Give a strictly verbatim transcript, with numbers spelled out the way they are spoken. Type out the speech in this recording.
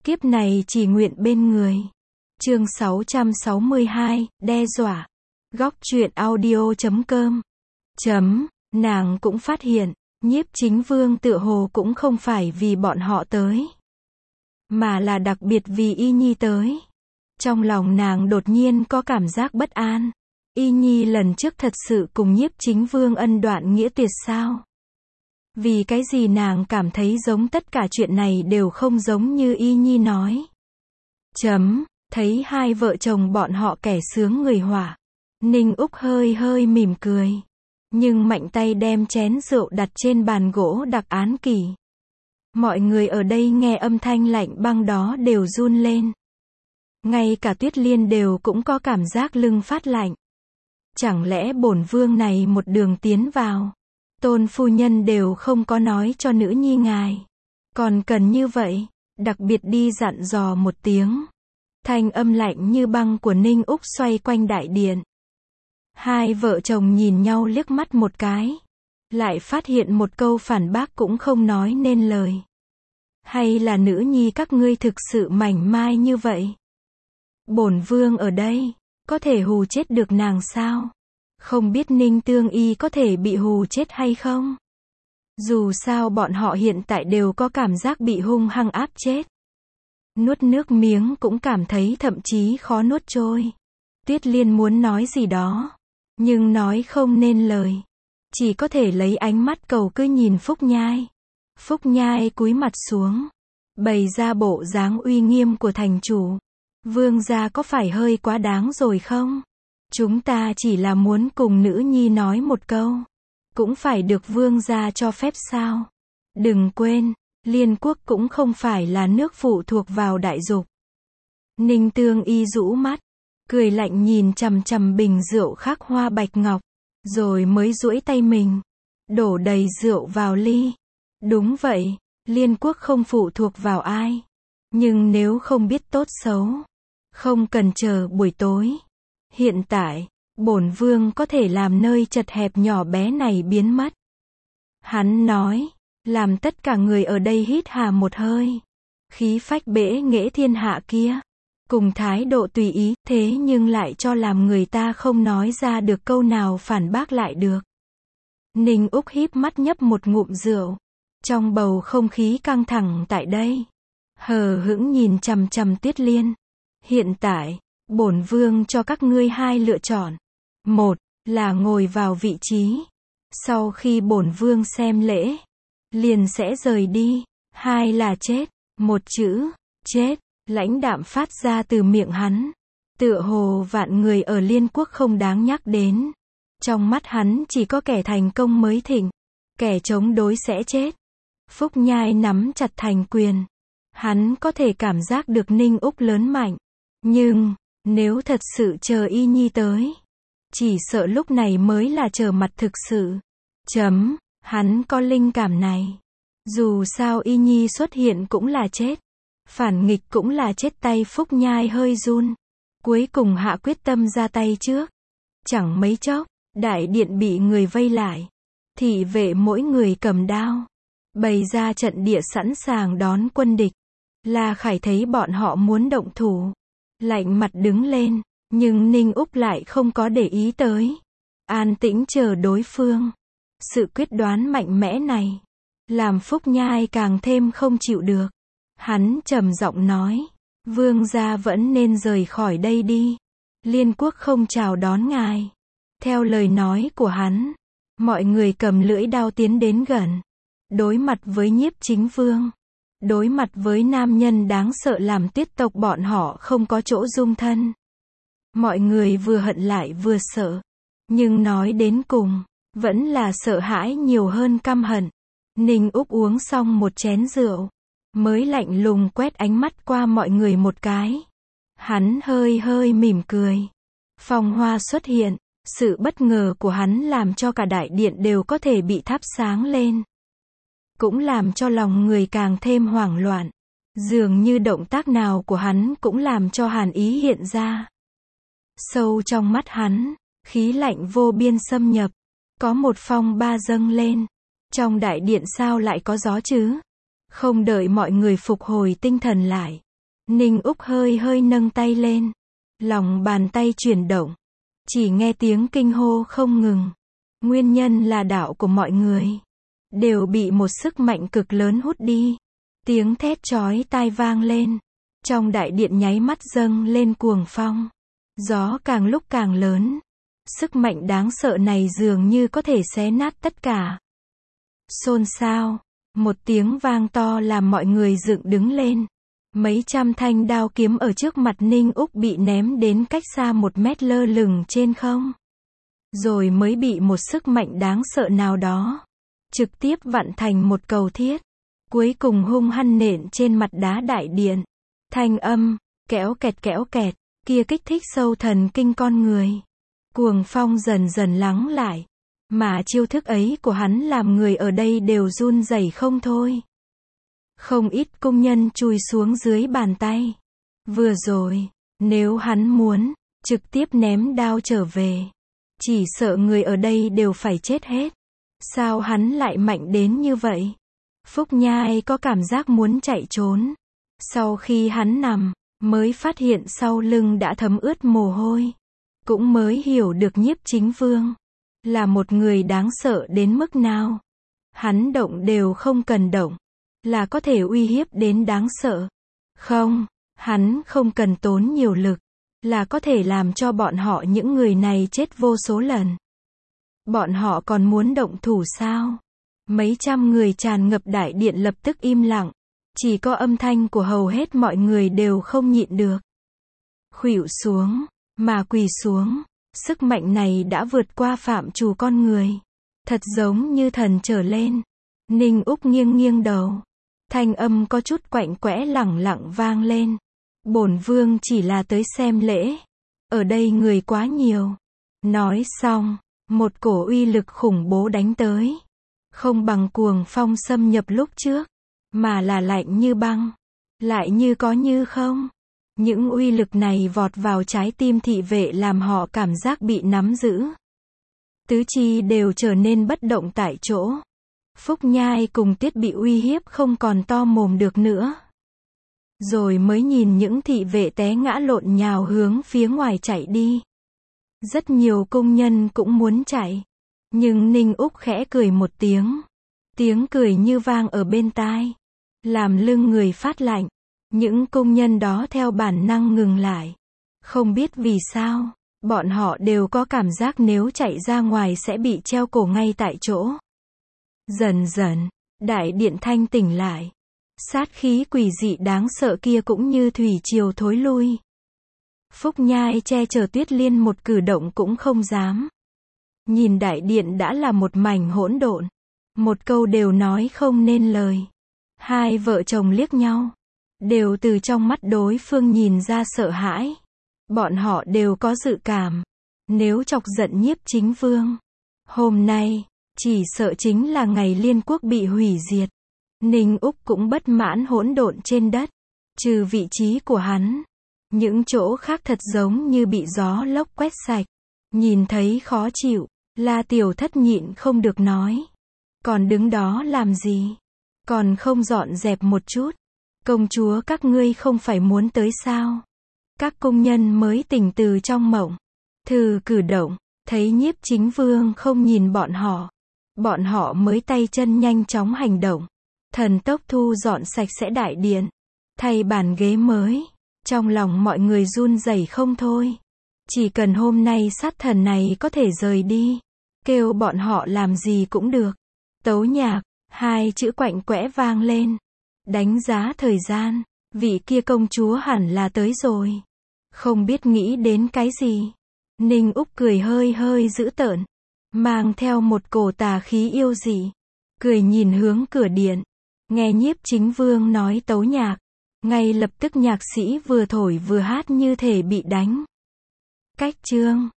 Kiếp này chỉ nguyện bên người. Chương sáu trăm sáu mươi hai, đe dọa. Góc truyện audio chấm com. Chấm, nàng cũng phát hiện, Nhiếp Chính Vương tựa hồ cũng không phải vì bọn họ tới, mà là đặc biệt vì Y Nhi tới. Trong lòng nàng đột nhiên có cảm giác bất an. Y Nhi lần trước thật sự cùng Nhiếp Chính Vương ân đoạn nghĩa tuyệt sao? Vì cái gì nàng cảm thấy giống tất cả chuyện này đều không giống như Y Nhi nói. Chấm, thấy hai vợ chồng bọn họ kẻ sướng người họa. Ninh Úc hơi hơi mỉm cười. Nhưng mạnh tay đem chén rượu đặt trên bàn gỗ đặc án kỷ. Mọi người ở đây nghe âm thanh lạnh băng đó đều run lên. Ngay cả Tuyết Liên đều cũng có cảm giác lưng phát lạnh. Chẳng lẽ bổn vương này một đường tiến vào, Tôn phu nhân đều không có nói cho nữ nhi ngài, còn cần như vậy, đặc biệt đi dặn dò một tiếng. Thanh âm lạnh như băng của Ninh Úc xoay quanh đại điện. Hai vợ chồng nhìn nhau liếc mắt một cái, lại phát hiện một câu phản bác cũng không nói nên lời. Hay là nữ nhi các ngươi thực sự mảnh mai như vậy? Bổn vương ở đây, có thể hù chết được nàng sao? Không biết Ninh Tương Y có thể bị hù chết hay không? Dù sao bọn họ hiện tại đều có cảm giác bị hung hăng áp chết. Nuốt nước miếng cũng cảm thấy thậm chí khó nuốt trôi. Tuyết Liên muốn nói gì đó, nhưng nói không nên lời. Chỉ có thể lấy ánh mắt cầu cứ nhìn Phúc Nhai. Phúc Nhai cúi mặt xuống, bày ra bộ dáng uy nghiêm của thành chủ. Vương gia có phải hơi quá đáng rồi không? Chúng ta chỉ là muốn cùng nữ nhi nói một câu, cũng phải được vương gia cho phép sao? Đừng quên, Liên quốc cũng không phải là nước phụ thuộc vào đại dục. Ninh Tương Y rũ mắt, cười lạnh nhìn chằm chằm bình rượu khắc hoa bạch ngọc, rồi mới duỗi tay mình, đổ đầy rượu vào ly. Đúng vậy, Liên quốc không phụ thuộc vào ai. Nhưng nếu không biết tốt xấu, không cần chờ buổi tối. Hiện tại, bổn vương có thể làm nơi chật hẹp nhỏ bé này biến mất. Hắn nói, làm tất cả người ở đây hít hà một hơi. Khí phách bẽ nghễ thiên hạ kia, cùng thái độ tùy ý, thế nhưng lại cho làm người ta không nói ra được câu nào phản bác lại được. Ninh Úc híp mắt nhấp một ngụm rượu. Trong bầu không khí căng thẳng tại đây, hờ hững nhìn chằm chằm Tuyết Liên. Hiện tại, bổn vương cho các ngươi hai lựa chọn. Một, là ngồi vào vị trí. Sau khi bổn vương xem lễ, liền sẽ rời đi. Hai là chết. Một chữ, chết, lãnh đạm phát ra từ miệng hắn. Tựa hồ vạn người ở Liên quốc không đáng nhắc đến. Trong mắt hắn chỉ có kẻ thành công mới thịnh. Kẻ chống đối sẽ chết. Phúc Nhai nắm chặt thành quyền. Hắn có thể cảm giác được Ninh Úc lớn mạnh. Nhưng, nếu thật sự chờ Y Nhi tới, chỉ sợ lúc này mới là trở mặt thực sự. Chấm, hắn có linh cảm này. Dù sao Y Nhi xuất hiện cũng là chết. Phản nghịch cũng là chết. Tay Phúc Nhai hơi run. Cuối cùng hạ quyết tâm ra tay trước. Chẳng mấy chốc, đại điện bị người vây lại. Thị vệ mỗi người cầm đao, bày ra trận địa sẵn sàng đón quân địch. La Khải thấy bọn họ muốn động thủ, lạnh mặt đứng lên, nhưng Ninh Úc lại không có để ý tới. An tĩnh chờ đối phương. Sự quyết đoán mạnh mẽ này, làm Phúc Nhai càng thêm không chịu được. Hắn trầm giọng nói, vương gia vẫn nên rời khỏi đây đi. Liên quốc không chào đón ngài. Theo lời nói của hắn, mọi người cầm lưỡi đao tiến đến gần. Đối mặt với Nhiếp Chính Vương, đối mặt với nam nhân đáng sợ làm Tuyết tộc bọn họ không có chỗ dung thân. Mọi người vừa hận lại vừa sợ. Nhưng nói đến cùng, vẫn là sợ hãi nhiều hơn căm hận. Ninh Úc uống xong một chén rượu, mới lạnh lùng quét ánh mắt qua mọi người một cái. Hắn hơi hơi mỉm cười. Phong hoa xuất hiện, sự bất ngờ của hắn làm cho cả đại điện đều có thể bị thắp sáng lên. Cũng làm cho lòng người càng thêm hoảng loạn. Dường như động tác nào của hắn cũng làm cho hàn ý hiện ra. Sâu trong mắt hắn, khí lạnh vô biên xâm nhập. Có một phong ba dâng lên. Trong đại điện sao lại có gió chứ? Không đợi mọi người phục hồi tinh thần lại, Ninh Úc hơi hơi nâng tay lên. Lòng bàn tay chuyển động. Chỉ nghe tiếng kinh hô không ngừng. Nguyên nhân là đạo của mọi người đều bị một sức mạnh cực lớn hút đi. Tiếng thét chói tai vang lên. Trong đại điện nháy mắt dâng lên cuồng phong. Gió càng lúc càng lớn. Sức mạnh đáng sợ này dường như có thể xé nát tất cả. Xôn xao. Một tiếng vang to làm mọi người dựng đứng lên. Mấy trăm thanh đao kiếm ở trước mặt Ninh Úc bị ném đến cách xa một mét lơ lửng trên không. Rồi mới bị một sức mạnh đáng sợ nào đó trực tiếp vặn thành một cầu thiết. Cuối cùng hung hăng nện trên mặt đá đại điện. Thanh âm, kéo kẹt kéo kẹt, kia kích thích sâu thần kinh con người. Cuồng phong dần dần lắng lại. Mà chiêu thức ấy của hắn làm người ở đây đều run rẩy không thôi. Không ít công nhân chui xuống dưới bàn tay. Vừa rồi, nếu hắn muốn trực tiếp ném đao trở về, chỉ sợ người ở đây đều phải chết hết. Sao hắn lại mạnh đến như vậy? Phúc Nhai có cảm giác muốn chạy trốn. Sau khi hắn nằm, mới phát hiện sau lưng đã thấm ướt mồ hôi. Cũng mới hiểu được Nhiếp Chính Vương là một người đáng sợ đến mức nào. Hắn động đều không cần động, là có thể uy hiếp đến đáng sợ. Không, hắn không cần tốn nhiều lực, là có thể làm cho bọn họ những người này chết vô số lần. Bọn họ còn muốn động thủ sao? Mấy trăm người tràn ngập đại điện lập tức im lặng. Chỉ có âm thanh của hầu hết mọi người đều không nhịn được. Khuỵu xuống, mà quỳ xuống. Sức mạnh này đã vượt qua phạm trù con người. Thật giống như thần trở lên. Ninh Úc nghiêng nghiêng đầu. Thanh âm có chút quạnh quẽ lẳng lặng vang lên. Bổn vương chỉ là tới xem lễ. Ở đây người quá nhiều. Nói xong, một cổ uy lực khủng bố đánh tới. Không bằng cuồng phong xâm nhập lúc trước, mà là lạnh như băng, lại như có như không. Những uy lực này vọt vào trái tim thị vệ làm họ cảm giác bị nắm giữ. Tứ chi đều trở nên bất động tại chỗ. Phúc Nhai cùng Tiết bị uy hiếp không còn to mồm được nữa. Rồi mới nhìn những thị vệ té ngã lộn nhào hướng phía ngoài chạy đi. Rất nhiều công nhân cũng muốn chạy. Nhưng Ninh Úc khẽ cười một tiếng. Tiếng cười như vang ở bên tai. Làm lưng người phát lạnh. Những công nhân đó theo bản năng ngừng lại. Không biết vì sao, bọn họ đều có cảm giác nếu chạy ra ngoài sẽ bị treo cổ ngay tại chỗ. Dần dần, đại điện thanh tỉnh lại. Sát khí quỷ dị đáng sợ kia cũng như thủy triều thối lui. Phúc Nhai che chở Tuyết Liên một cử động cũng không dám. Nhìn đại điện đã là một mảnh hỗn độn. Một câu đều nói không nên lời. Hai vợ chồng liếc nhau. Đều từ trong mắt đối phương nhìn ra sợ hãi. Bọn họ đều có dự cảm. Nếu chọc giận Nhiếp Chính Vương, hôm nay, chỉ sợ chính là ngày Liên Quốc bị hủy diệt. Ninh Úc cũng bất mãn hỗn độn trên đất. Trừ vị trí của hắn, những chỗ khác thật giống như bị gió lốc quét sạch. Nhìn thấy khó chịu, La Tiểu Thất nhịn không được nói. Còn đứng đó làm gì? Còn không dọn dẹp một chút? Công chúa các ngươi không phải muốn tới sao? Các công nhân mới tỉnh từ trong mộng. Thử cử động, thấy Nhiếp Chính Vương không nhìn bọn họ. Bọn họ mới tay chân nhanh chóng hành động. Thần tốc thu dọn sạch sẽ đại điện. Thay bàn ghế mới. Trong lòng mọi người run rẩy không thôi. Chỉ cần hôm nay sát thần này có thể rời đi. Kêu bọn họ làm gì cũng được. Tấu nhạc, hai chữ quạnh quẽ vang lên. Đánh giá thời gian, vị kia công chúa hẳn là tới rồi. Không biết nghĩ đến cái gì. Ninh Úc cười hơi hơi dữ tợn. Mang theo một cổ tà khí yêu dị. Cười nhìn hướng cửa điện. Nghe Nhiếp Chính Vương nói tấu nhạc. Ngay lập tức nhạc sĩ vừa thổi vừa hát như thể bị đánh. Cách chương